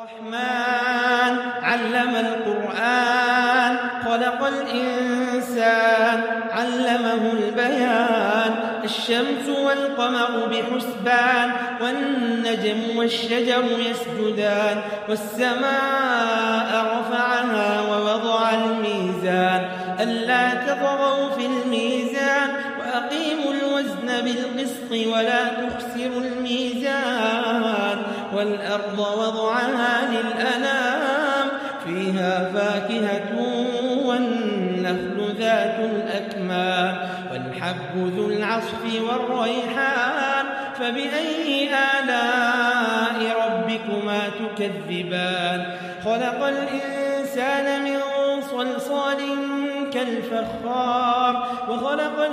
الرحمن علم القرآن خلق الإنسان علمه البيان الشمس والقمر بحسبان والنجم والشجر يسجدان والسماء رفعها ووضع الميزان ألا تطغوا في الميزان وأقيموا الوزن بالقسط ولا تخسروا الميزان والأرض وضعها للأنام فيها فاكهة والنخل ذات الأكمام والحب ذو العصف والريحان فبأي آلاء ربكما تكذبان خلق الإنسان من صلصال كالفخار وخلق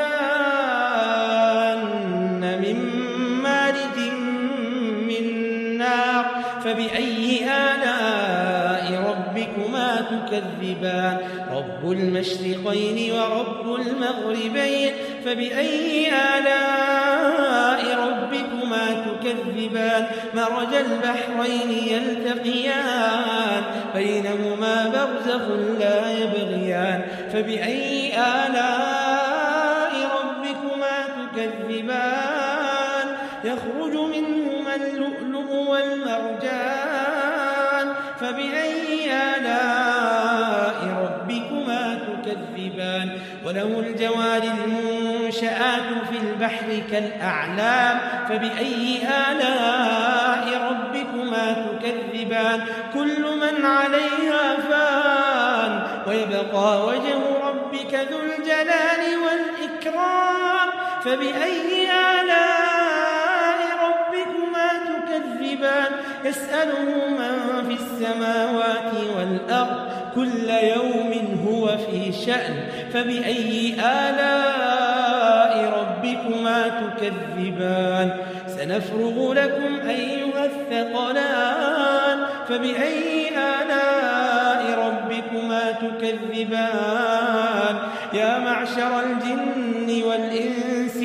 الجان من مارج من نار فبأي آلاء ربكما تكذبان رب المشرقين ورب المغربين فبأي آلاء ربكما تكذبان مرج البحرين يلتقيان بينهما برزخ لا يبغيان فبأي آلاء ربكما تكذبان يخرج منهما اللؤلؤ والمرجان فبأي آلاء ربكما تكذبان وله الجوار المنشآت في البحر كالأعلام فبأي آلاء ربكما تكذبان كل من عليها فان ويبقى وجه ربك ذو الجلال والإكرام فبأي آلاء ربكما تكذبان يسأله من في السماوات والأرض كل يوم هو في شأن فبأي آلاء ربكما تكذبان سنفرغ لكم أيها الثقلان فبأي آلاء ربكما تكذبان يا معشر الجن والإنس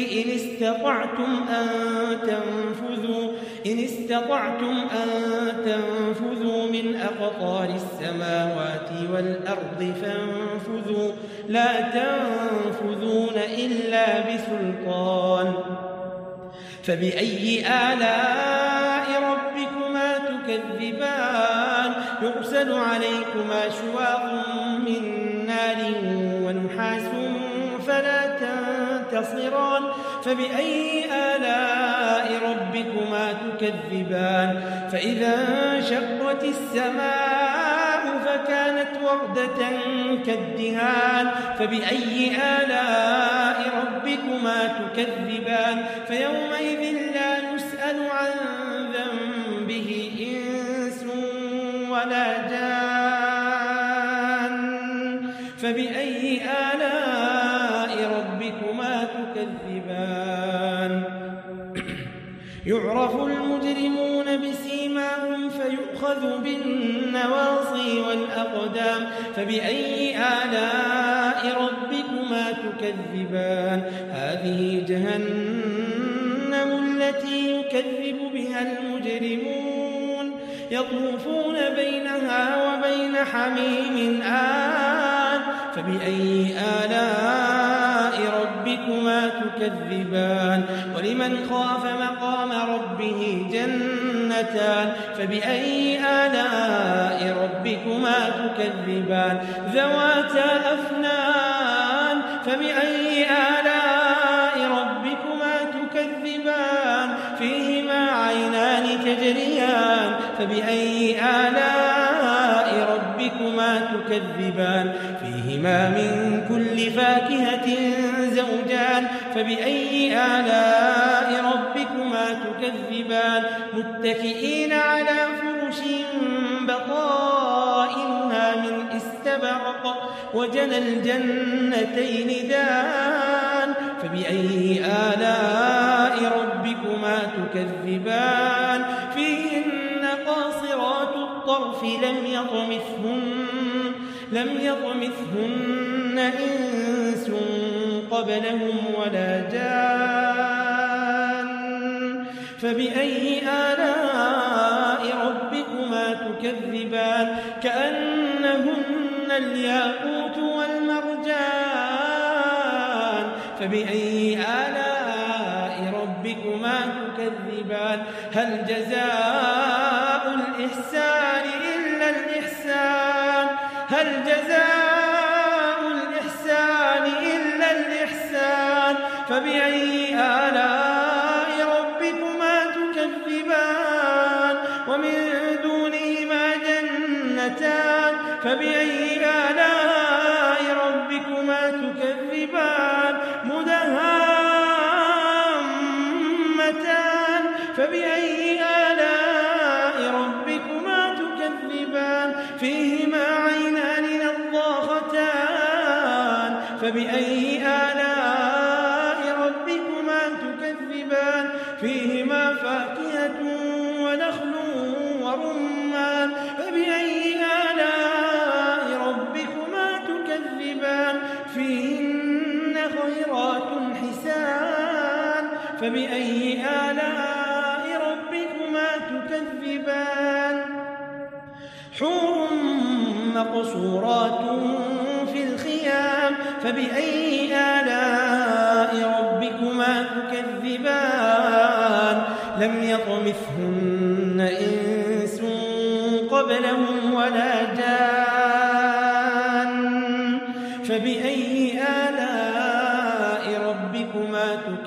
إن استطعتم أن تنفذوا من أقطار السماوات والأرض فانفذوا لا تنفذون إلا بسلطان فبأي آلاء ربكما تكذبان يرسل عليكما شواظ من نار ونحاس فلا تنتصران فبأي آلاء ربكما تكذبان فإذا انشقت السماء فكانت وردة كالدهان فبأي آلاء ربكما تكذبان فيومئذ لا يسأل عن ذنبه إنس ولا جان فبأي آلاء ربكما تكذبان يعرف المجرمون بسيماهم فيؤخذ بالنواصي والأقدام فبأي آلاء ربكما تكذبان هذه جهنم التي يكذب بها المجرمون يطوفون بينها وبين حميم آن فبأي آلاء ربكما تكذبان ولمن خاف مقام ربه جنتان فبأي آلاء ربكما تكذبان ذواتا أفنان فبأي آلاء ربكما تكذبان فيهما عينان تجريان فبأي آلاء ربكما تكذبان فيهما من كل فاكهة زوجان فبأي آلاء ربكما تكذبان متكئين على فرش بطائنها من استبرق وجنى الجنتين دان فبأي آلاء ربكما تكذبان فيهن قاصرات الطرف لم يطمثهن إنس قبلهم ولا جان فبأي آلاء ربكما تكذبان كأنهن الياقوت والمرجان فبأي آلاء ربكما تكذبان هل جزاء الإحسان إلا الإحسان هل جزاء الإحسان إلا الإحسان فبأي آلاء ربكما تكذبان ومن دونهما جنتان فبأي آلاء ربكما تكذبان مدهامتان فبأي آلاء ربكما تكذبان فيهما عينان نضاختان فبأي آلاء ربكما تكذبان فيهما فاكهة ونخل ورمان فبأي آلاء ربكما تكذبان فيهن خيرات حسان فبأي آلاء ربكما تكذبان حور مقصورات في الخيام فبأي آلاء ربكما تكذبان لم يطمثهن إنس قبلهم ولا جان فبأي آلاء ربكما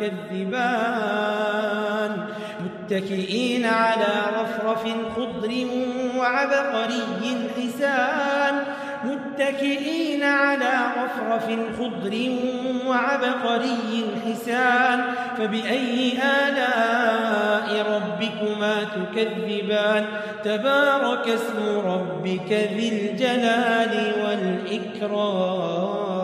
تكذبان متكئين على رفرف خضر وعبقري حسان متكئين على رفرف خضر وعبقري حسان فبأي آلاء ربكما تكذبان تبارك اسم ربك ذي الجلال والإكرام